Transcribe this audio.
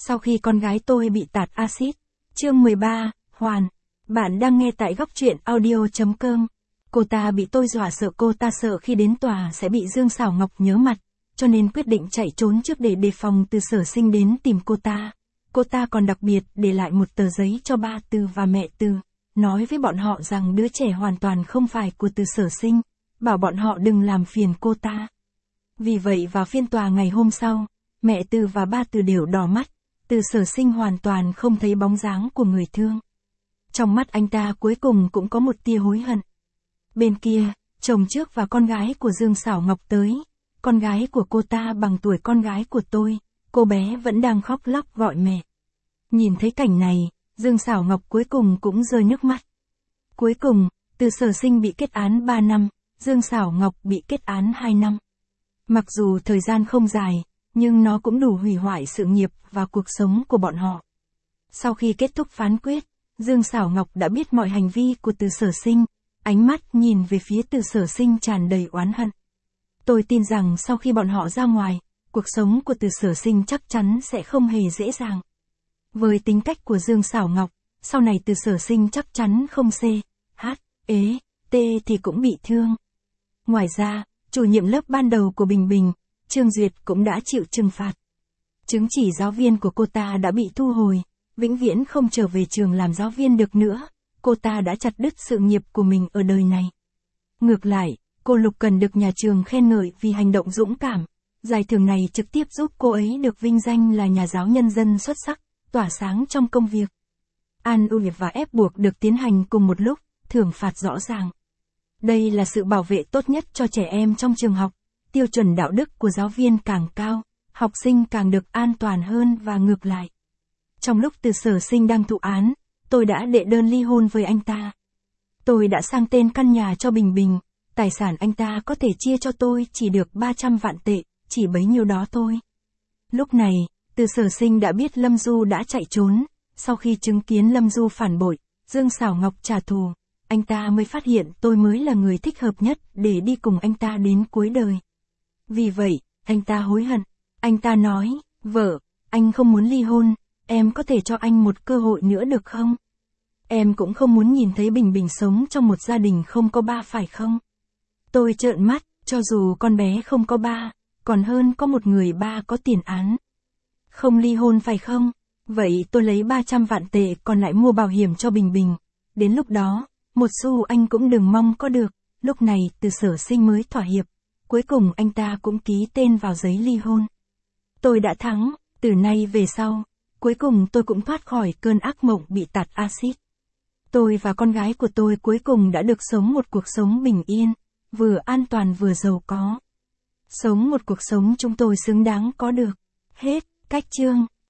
Sau khi con gái tôi bị tạt axit. Chương 13, Hoàn. Bạn đang nghe tại góc truyện audio.com. Cô ta bị tôi dọa sợ, cô ta sợ khi đến tòa sẽ bị Dương Sảo Ngọc nhớ mặt, cho nên quyết định chạy trốn trước để đề phòng Từ Sở Sinh đến tìm cô ta. Cô ta còn đặc biệt để lại một tờ giấy cho ba Từ và mẹ Từ, nói với bọn họ rằng đứa trẻ hoàn toàn không phải của Từ Sở Sinh, bảo bọn họ đừng làm phiền cô ta. Vì vậy vào phiên tòa ngày hôm sau, mẹ Từ và ba Từ đều đỏ mắt, Từ Sở Sinh hoàn toàn không thấy bóng dáng của người thương. Trong mắt anh ta cuối cùng cũng có một tia hối hận. Bên kia, chồng trước và con gái của Dương Sảo Ngọc tới, con gái của cô ta bằng tuổi con gái của tôi, cô bé vẫn đang khóc lóc gọi mẹ. Nhìn thấy cảnh này, Dương Sảo Ngọc cuối cùng cũng rơi nước mắt. Cuối cùng, Từ Sở Sinh bị kết án 3 năm, Dương Sảo Ngọc bị kết án 2 năm. Mặc dù thời gian không dài, nhưng nó cũng đủ hủy hoại sự nghiệp và cuộc sống của bọn họ. Sau khi kết thúc phán quyết, Dương Sảo Ngọc đã biết mọi hành vi của Từ Sở Sinh, ánh mắt nhìn về phía Từ Sở Sinh tràn đầy oán hận. Tôi tin rằng sau khi bọn họ ra ngoài, cuộc sống của Từ Sở Sinh chắc chắn sẽ không hề dễ dàng. Với tính cách của Dương Sảo Ngọc, sau này Từ Sở Sinh chắc chắn không thì cũng bị thương. Ngoài ra, chủ nhiệm lớp ban đầu của Bình Bình, Trương Duyệt cũng đã chịu trừng phạt. Chứng chỉ giáo viên của cô ta đã bị thu hồi, vĩnh viễn không trở về trường làm giáo viên được nữa, cô ta đã chặt đứt sự nghiệp của mình ở đời này. Ngược lại, cô Lục Cần được nhà trường khen ngợi vì hành động dũng cảm, giải thưởng này trực tiếp giúp cô ấy được vinh danh là nhà giáo nhân dân xuất sắc, tỏa sáng trong công việc. An ủi và ép buộc được tiến hành cùng một lúc, thưởng phạt rõ ràng. Đây là sự bảo vệ tốt nhất cho trẻ em trong trường học, tiêu chuẩn đạo đức của giáo viên càng cao, học sinh càng được an toàn hơn và ngược lại. Trong lúc Từ Sở Sinh đang thụ án, tôi đã đệ đơn ly hôn với anh ta. Tôi đã sang tên căn nhà cho Bình Bình, tài sản anh ta có thể chia cho tôi chỉ được 300 vạn tệ, chỉ bấy nhiêu đó thôi. Lúc này, Từ Sở Sinh đã biết Lâm Du đã chạy trốn, sau khi chứng kiến Lâm Du phản bội, Dương Sảo Ngọc trả thù, anh ta mới phát hiện tôi mới là người thích hợp nhất để đi cùng anh ta đến cuối đời. Vì vậy, anh ta hối hận. Anh ta nói, vợ, anh không muốn ly hôn, em có thể cho anh một cơ hội nữa được không? Em cũng không muốn nhìn thấy Bình Bình sống trong một gia đình không có ba phải không? Tôi trợn mắt, cho dù con bé không có ba, còn hơn có một người ba có tiền án. Không ly hôn phải không? Vậy tôi lấy 300 vạn tệ còn lại mua bảo hiểm cho Bình Bình. Đến lúc đó, một xu anh cũng đừng mong có được. Lúc này Từ Sở Sinh mới thỏa hiệp. Cuối cùng anh ta cũng ký tên vào giấy ly hôn. Tôi đã thắng, từ nay về sau, cuối cùng tôi cũng thoát khỏi cơn ác mộng bị tạt axit. Tôi và con gái của tôi cuối cùng đã được sống một cuộc sống bình yên, vừa an toàn vừa giàu có. Sống một cuộc sống chúng tôi xứng đáng có được. Hết, cách chương.